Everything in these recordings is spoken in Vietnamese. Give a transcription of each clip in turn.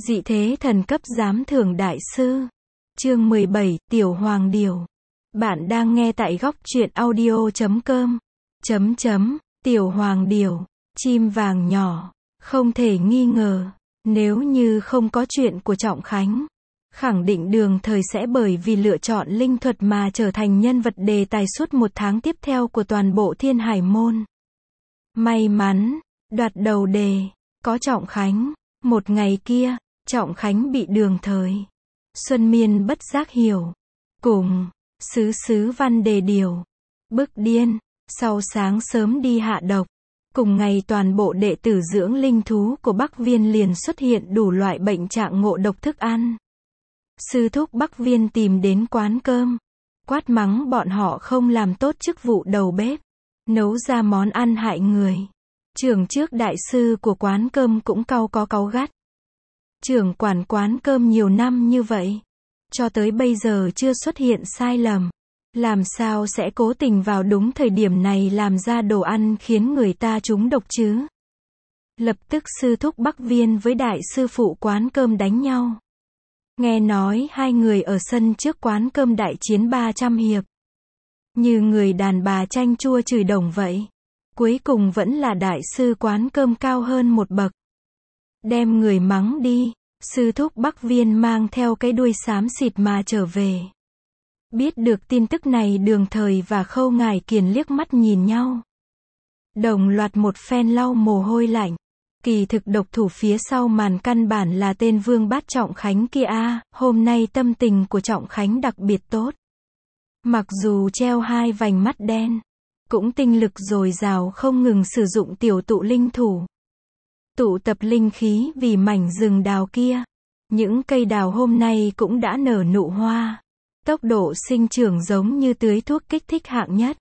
Dị thế thần cấp giám thưởng đại sư. Chương 17, Tiểu Hoàng Điểu. Bạn đang nghe tại góc truyện audio.com. Tiểu Hoàng Điểu, chim vàng nhỏ, không thể nghi ngờ, nếu như không có chuyện của Trọng Khánh, khẳng định Đường Thời sẽ bởi vì lựa chọn linh thuật mà trở thành nhân vật đề tài suốt một tháng tiếp theo của toàn bộ Thiên Hải môn. May mắn, đoạt đầu đề, có Trọng Khánh. Một ngày kia, Trọng Khánh bị Đường Thời, Xuân Miên bất giác hiểu, cùng Sứ Văn Đề Điều bức điên, sau sáng sớm đi hạ độc. Cùng ngày toàn bộ đệ tử dưỡng linh thú của Bắc Viên liền xuất hiện đủ loại bệnh trạng ngộ độc thức ăn. Sư thúc Bắc Viên tìm đến quán cơm, quát mắng bọn họ không làm tốt chức vụ đầu bếp, nấu ra món ăn hại người. Trưởng trước đại sư của quán cơm cũng cáu gắt. Trưởng quản quán cơm nhiều năm như vậy, cho tới bây giờ chưa xuất hiện sai lầm, làm sao sẽ cố tình vào đúng thời điểm này làm ra đồ ăn khiến người ta trúng độc chứ? Lập tức sư thúc Bắc Viên với đại sư phụ quán cơm đánh nhau. Nghe nói hai người ở sân trước quán cơm đại chiến 300 hiệp. Như người đàn bà chanh chua chửi đồng vậy. Cuối cùng vẫn là đại sư quán cơm cao hơn một bậc. Đem người mắng đi, sư thúc Bắc Viên mang theo cái đuôi xám xịt mà trở về. Biết được tin tức này Đường Thời và Khâu Ngải Kiền liếc mắt nhìn nhau. Đồng loạt một phen lau mồ hôi lạnh. Kỳ thực độc thủ phía sau màn căn bản là tên Vương Bát Trọng Khánh kia a. Hôm nay tâm tình của Trọng Khánh đặc biệt tốt. Mặc dù treo hai vành mắt đen, cũng tinh lực dồi dào không ngừng sử dụng tiểu tụ linh thủ. Tụ tập linh khí vì mảnh rừng đào kia. Những cây đào hôm nay cũng đã nở nụ hoa. Tốc độ sinh trưởng giống như tưới thuốc kích thích hạng nhất.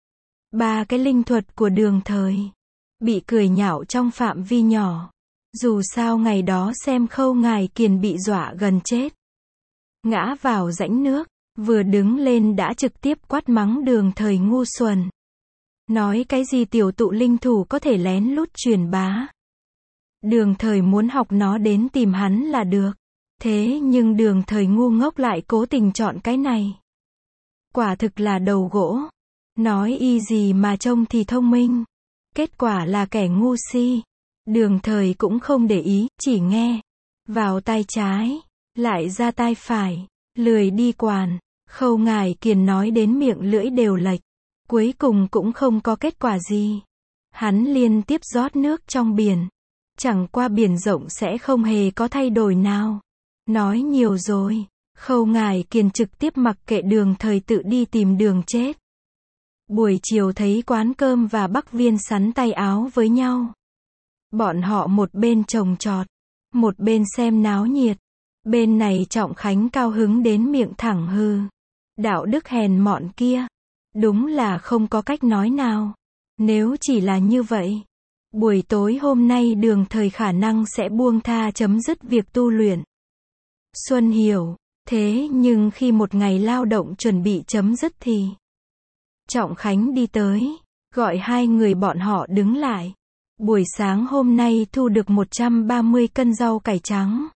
Ba cái linh thuật của Đường Thời bị cười nhạo trong phạm vi nhỏ. Dù sao ngày đó xem Khâu Ngải Kiền bị dọa gần chết, ngã vào rãnh nước, vừa đứng lên đã trực tiếp quát mắng Đường Thời ngu xuẩn. Nói cái gì tiểu tụ linh thủ có thể lén lút truyền bá. Đường Thời muốn học nó đến tìm hắn là được. Thế nhưng Đường Thời ngu ngốc lại cố tình chọn cái này. Quả thực là đầu gỗ. Nói y gì mà trông thì thông minh. Kết quả là kẻ ngu si. Đường Thời cũng không để ý, chỉ nghe vào tai trái, lại ra tai phải, lười đi quản. Khâu Ngải Kiền nói đến miệng lưỡi đều lệch. Cuối cùng cũng không có kết quả gì. Hắn liên tiếp rót nước trong biển. Chẳng qua biển rộng sẽ không hề có thay đổi nào. Nói nhiều rồi. Khâu Ngải Kiền trực tiếp mặc kệ Đường Thời tự đi tìm đường chết. Buổi chiều thấy quán cơm và Bắc Viên sắn tay áo với nhau. Bọn họ một bên trồng trọt, một bên xem náo nhiệt. Bên này Trọng Khánh cao hứng đến miệng thẳng hừ. Đạo đức hèn mọn kia. Đúng là không có cách nói nào. Nếu chỉ là như vậy, buổi tối hôm nay Đường Thời khả năng sẽ buông tha chấm dứt việc tu luyện. Xuân hiểu, thế nhưng khi một ngày lao động chuẩn bị chấm dứt thì Trọng Khánh đi tới, gọi hai người bọn họ đứng lại. Buổi sáng hôm nay thu được 130 cân rau cải trắng.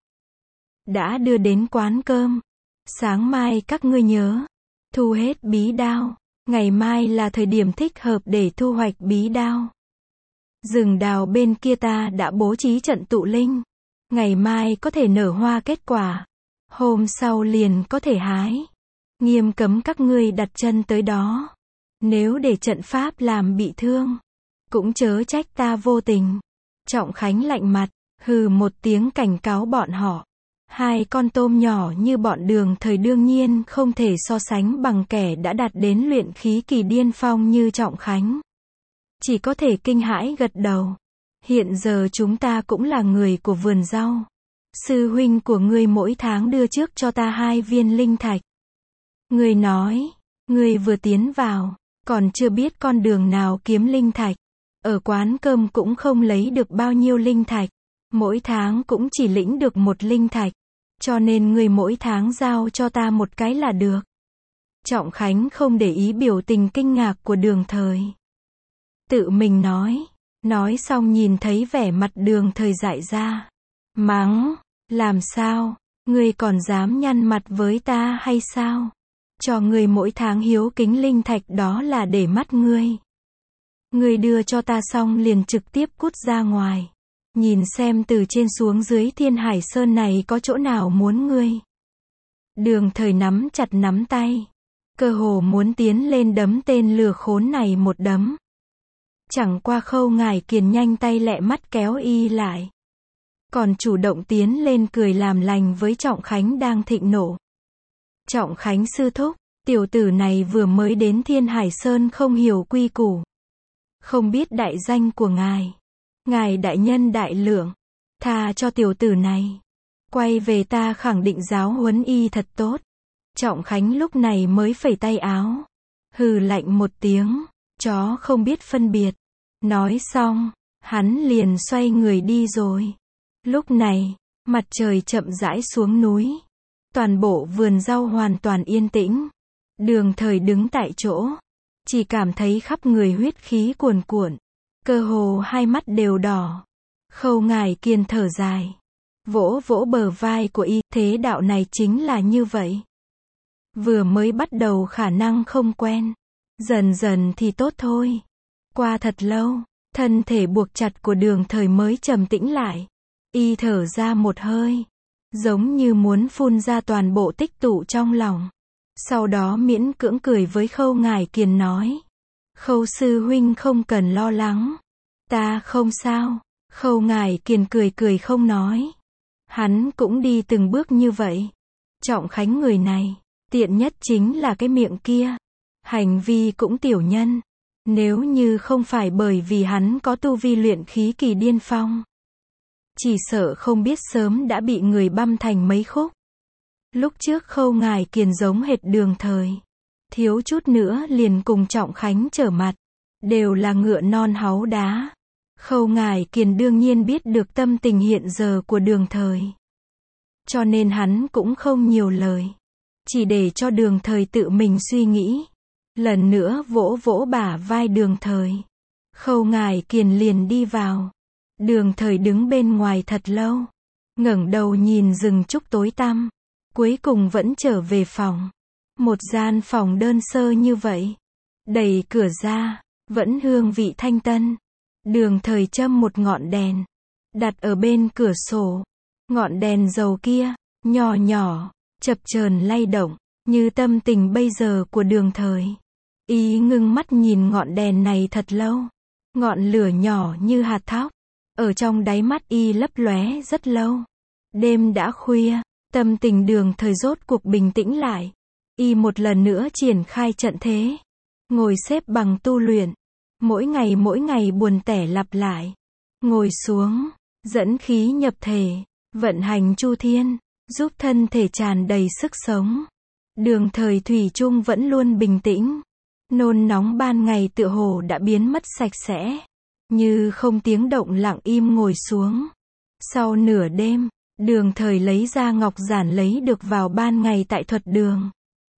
Đã đưa đến quán cơm. Sáng mai các ngươi nhớ, thu hết bí đao. Ngày mai là thời điểm thích hợp để thu hoạch bí đao. Rừng đào bên kia ta đã bố trí trận tụ linh. Ngày mai có thể nở hoa kết quả. Hôm sau liền có thể hái. Nghiêm cấm các ngươi đặt chân tới đó. Nếu để trận pháp làm bị thương, cũng chớ trách ta vô tình. Trọng Khánh lạnh mặt, hừ một tiếng cảnh cáo bọn họ. Hai con tôm nhỏ như bọn Đường Thời đương nhiên không thể so sánh bằng kẻ đã đạt đến luyện khí kỳ điên phong như Trọng Khánh. Chỉ có thể kinh hãi gật đầu. Hiện giờ chúng ta cũng là người của vườn rau. Sư huynh của ngươi mỗi tháng đưa trước cho ta 2 viên linh thạch. Ngươi nói, ngươi vừa tiến vào, còn chưa biết con đường nào kiếm linh thạch. Ở quán cơm cũng không lấy được bao nhiêu linh thạch. Mỗi tháng cũng chỉ lĩnh được 1 linh thạch. Cho nên ngươi mỗi tháng giao cho ta 1 cái là được. Trọng Khánh không để ý biểu tình kinh ngạc của Đường Thời. Tự mình nói xong nhìn thấy vẻ mặt Đường Thời dại ra. Mắng, Làm sao? Ngươi còn dám nhăn mặt với ta hay sao? Cho ngươi mỗi tháng hiếu kính linh thạch đó là để mắt ngươi. Ngươi đưa cho ta xong liền trực tiếp cút ra ngoài. Nhìn xem từ trên xuống dưới Thiên Hải Sơn này có chỗ nào muốn ngươi. Đường Thời nắm chặt nắm tay. Cơ hồ muốn tiến lên đấm tên lừa khốn này một đấm. Chẳng qua Khâu Ngải Kiền nhanh tay lẹ mắt kéo y lại. Còn chủ động tiến lên cười làm lành với Trọng Khánh đang thịnh nộ. Trọng Khánh sư thúc, tiểu tử này vừa mới đến Thiên Hải Sơn không hiểu quy củ. Không biết đại danh của ngài. Ngài đại nhân đại lượng. Tha cho tiểu tử này. Quay về ta khẳng định giáo huấn y thật tốt. Trọng Khánh lúc này mới phẩy tay áo. Hừ lạnh một tiếng. Chó không biết phân biệt. Nói xong, hắn liền xoay người đi rồi. Lúc này, mặt trời chậm rãi xuống núi. Toàn bộ vườn rau hoàn toàn yên tĩnh. Đường Thời đứng tại chỗ. Chỉ cảm thấy khắp người huyết khí cuồn cuộn. Cơ hồ hai mắt đều đỏ. Khâu Ngải Kiền thở dài. Vỗ vỗ bờ vai của y. Thế đạo này chính là như vậy. Vừa mới bắt đầu khả năng không quen. Dần dần thì tốt thôi. Qua thật lâu, thân thể buộc chặt của Đường Thời mới trầm tĩnh lại. Y thở ra một hơi. Giống như muốn phun ra toàn bộ tích tụ trong lòng. Sau đó miễn cưỡng cười với Khâu Ngải Kiền nói. Khâu sư huynh không cần lo lắng. Ta không sao. Khâu Ngải Kiền cười cười không nói. Hắn cũng đi từng bước như vậy. Trọng Khánh người này, tiện nhất chính là cái miệng kia. Hành vi cũng tiểu nhân. Nếu như không phải bởi vì hắn có tu vi luyện khí kỳ điên phong. Chỉ sợ không biết sớm đã bị người băm thành mấy khúc. Lúc trước Khâu Ngải Kiền giống hệt Đường Thời. Thiếu chút nữa liền cùng Trọng Khánh trở mặt. Đều là ngựa non háu đá. Khâu Ngải Kiền đương nhiên biết được tâm tình hiện giờ của Đường Thời. Cho nên hắn cũng không nhiều lời. Chỉ để cho Đường Thời tự mình suy nghĩ. Lần nữa vỗ vỗ bả vai Đường Thời. Khâu Ngải Kiền liền đi vào. Đường Thời đứng bên ngoài thật lâu. Ngẩng đầu nhìn rừng trúc tối tăm. Cuối cùng vẫn trở về phòng. Một gian phòng đơn sơ như vậy. Đẩy cửa ra, vẫn hương vị thanh tân. Đường Thời châm một ngọn đèn. Đặt ở bên cửa sổ. Ngọn đèn dầu kia, nhỏ nhỏ, chập chờn lay động, như tâm tình bây giờ của Đường Thời. Y ngưng mắt nhìn ngọn đèn này thật lâu. Ngọn lửa nhỏ như hạt thóc. Ở trong đáy mắt y lấp lóe rất lâu. Đêm đã khuya, tâm tình Đường Thời rốt cuộc bình tĩnh lại. Y một lần nữa triển khai trận thế. Ngồi xếp bằng tu luyện. Mỗi ngày buồn tẻ lặp lại. Ngồi xuống, dẫn khí nhập thể, vận hành chu thiên, giúp thân thể tràn đầy sức sống. Đường Thời thủy chung vẫn luôn bình tĩnh. Nôn nóng ban ngày tựa hồ đã biến mất sạch sẽ. Như không tiếng động lặng im ngồi xuống. Sau nửa đêm, Đường Thời lấy ra ngọc giản lấy được vào ban ngày tại thuật đường.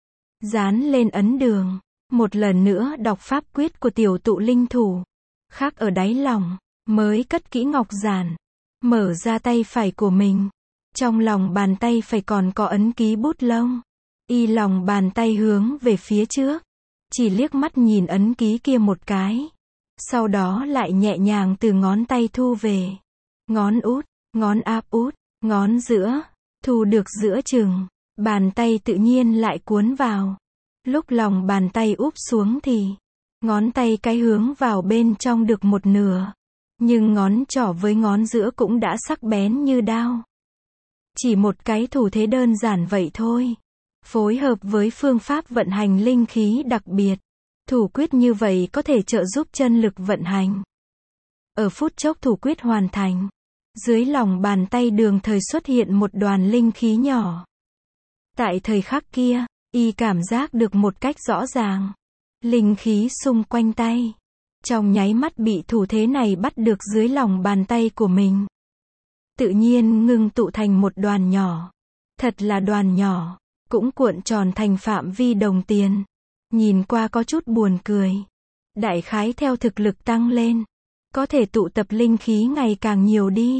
Dán lên ấn đường. Một lần nữa đọc pháp quyết của tiểu tụ linh thủ. Khắc ở đáy lòng, mới cất kỹ ngọc giản. Mở ra tay phải của mình. Trong lòng bàn tay phải còn có ấn ký bút lông. Y lòng bàn tay hướng về phía trước. Chỉ liếc mắt nhìn ấn ký kia một cái. Sau đó lại nhẹ nhàng từ ngón tay thu về. Ngón út, ngón áp út, ngón giữa. Thu được giữa chừng. Bàn tay tự nhiên lại cuốn vào. Lúc lòng bàn tay úp xuống thì ngón tay cái hướng vào bên trong được một nửa. Nhưng ngón trỏ với ngón giữa cũng đã sắc bén như đao. Chỉ một cái thủ thế đơn giản vậy thôi. Phối hợp với phương pháp vận hành linh khí đặc biệt. Thủ quyết như vậy có thể trợ giúp chân lực vận hành. Ở phút chốc thủ quyết hoàn thành. Dưới lòng bàn tay Đường Thời xuất hiện một đoàn linh khí nhỏ. Tại thời khắc kia, y cảm giác được một cách rõ ràng. Linh khí xung quanh tay. Trong nháy mắt bị thủ thế này bắt được dưới lòng bàn tay của mình. Tự nhiên ngưng tụ thành một đoàn nhỏ. Thật là đoàn nhỏ. Cũng cuộn tròn thành phạm vi đồng tiền. Nhìn qua có chút buồn cười. Đại khái theo thực lực tăng lên. Có thể tụ tập linh khí ngày càng nhiều đi.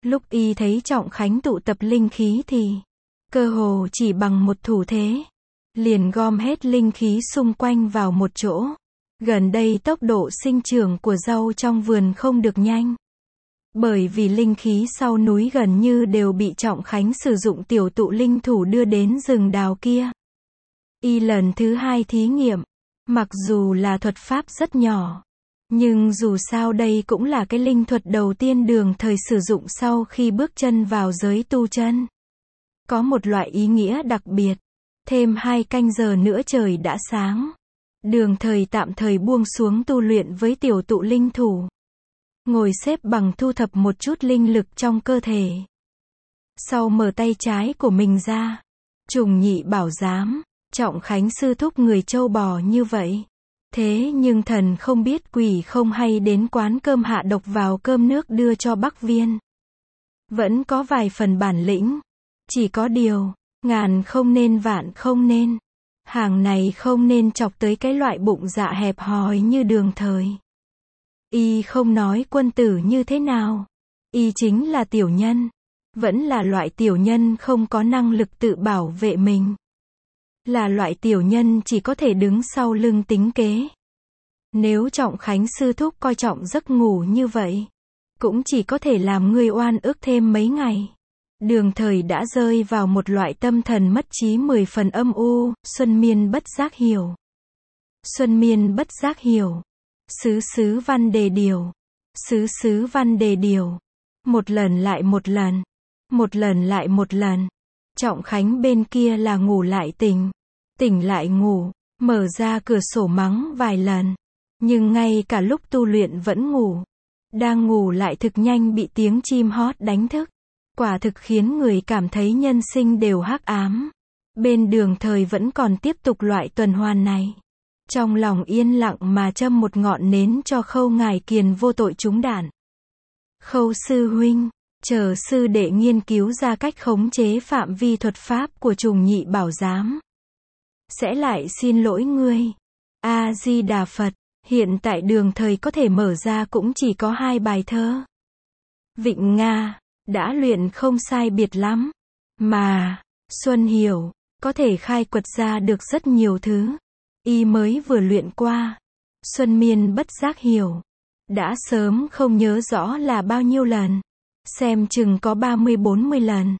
Lúc y thấy Trọng Khánh tụ tập linh khí thì, cơ hồ chỉ bằng một thủ thế, liền gom hết linh khí xung quanh vào một chỗ. Gần đây tốc độ sinh trưởng của rau trong vườn không được nhanh. Bởi vì linh khí sau núi gần như đều bị Trọng Khánh sử dụng tiểu tụ linh thủ đưa đến rừng đào kia. Y lần thứ 2 thí nghiệm, mặc dù là thuật pháp rất nhỏ, nhưng dù sao đây cũng là cái linh thuật đầu tiên Đường Thời sử dụng sau khi bước chân vào giới tu chân. Có một loại ý nghĩa đặc biệt. Thêm 2 canh giờ nữa trời đã sáng. Đường Thời tạm thời buông xuống tu luyện với tiểu tụ linh thủ. Ngồi xếp bằng thu thập một chút linh lực trong cơ thể. Sau mở tay trái của mình ra. Trùng Nhị Bảo Giám, Trọng Khánh sư thúc người trâu bò như vậy. Thế nhưng thần không biết quỷ không hay đến quán cơm hạ độc vào cơm nước đưa cho Bắc Viên. Vẫn có vài phần bản lĩnh. Chỉ có điều, ngàn không nên vạn không nên. Hàng này không nên chọc tới cái loại bụng dạ hẹp hòi như Đường Thời. Y không nói quân tử như thế nào. Y chính là tiểu nhân. Vẫn là loại tiểu nhân không có năng lực tự bảo vệ mình. Là loại tiểu nhân chỉ có thể đứng sau lưng tính kế. Nếu Trọng Khánh sư thúc coi trọng giấc ngủ như vậy, cũng chỉ có thể làm ngươi oan ức thêm mấy ngày. Đường Thời đã rơi vào một loại tâm thần mất trí 10 phần âm u. Xuân Miên bất giác hiểu. Xuân Miên bất giác hiểu. Sứ văn đề điều. Sứ văn đề điều. Một lần lại một lần. Một lần lại một lần. Trọng Khánh bên kia là ngủ lại tỉnh. Tỉnh lại ngủ. Mở ra cửa sổ mắng vài lần. Nhưng ngay cả lúc tu luyện vẫn ngủ. Đang ngủ lại thực nhanh bị tiếng chim hót đánh thức. Quả thực khiến người cảm thấy nhân sinh đều hắc ám. Bên Đường Thời vẫn còn tiếp tục loại tuần hoàn này. Trong lòng yên lặng mà châm một ngọn nến cho Khâu Ngải Kiền vô tội trúng đạn. Khâu sư huynh, chờ sư đệ nghiên cứu ra cách khống chế phạm vi thuật pháp của Trùng Nhị Bảo Giám. Sẽ lại xin lỗi ngươi. A-di-đà Phật, hiện tại Đường Thời có thể mở ra cũng chỉ có 2 bài thơ. Vịnh Nga, đã luyện không sai biệt lắm. Mà, Xuân Hiểu, có thể khai quật ra được rất nhiều thứ. Y mới vừa luyện qua. Xuân Miên bất giác hiểu. Đã sớm không nhớ rõ là bao nhiêu lần. Xem chừng có 30-40 lần.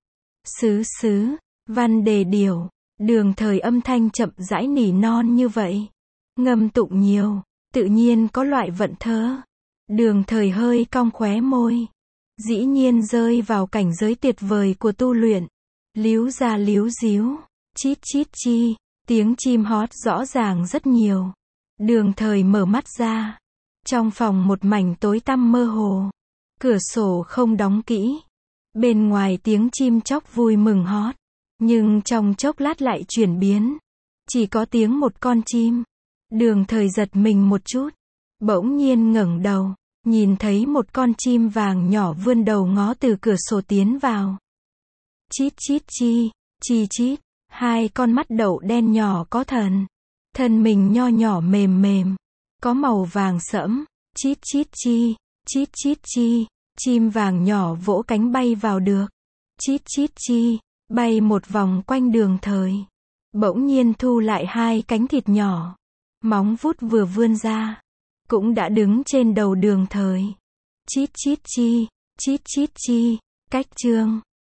Sứ, văn đề điều. Đường Thời âm thanh chậm rãi nỉ non như vậy. Ngâm tụng nhiều, tự nhiên có loại vận thơ. Đường Thời hơi cong khóe môi. Dĩ nhiên rơi vào cảnh giới tuyệt vời của tu luyện. Líu ra líu díu, chít chít chi, tiếng chim hót rõ ràng rất nhiều. Đường Thời mở mắt ra. Trong phòng một mảnh tối tăm mơ hồ. Cửa sổ không đóng kỹ. Bên ngoài tiếng chim chóc vui mừng hót. Nhưng trong chốc lát lại chuyển biến. Chỉ có tiếng một con chim. Đường Thời giật mình một chút. Bỗng nhiên ngẩng đầu. Nhìn thấy một con chim vàng nhỏ vươn đầu ngó từ cửa sổ tiến vào. Chít chít chi, chi chít. 2 con mắt đậu đen nhỏ có thần. Thân mình nho nhỏ mềm mềm. Có màu vàng sẫm. Chít chít chi, chít chít chi. Chim vàng nhỏ vỗ cánh bay vào được. Chít chít chi, bay một vòng quanh Đường Thời. Bỗng nhiên thu lại 2 cánh thịt nhỏ. Móng vuốt vừa vươn ra. Cũng đã đứng trên đầu Đường Thời. Chít chít chi, chít chít chi. Cách chương.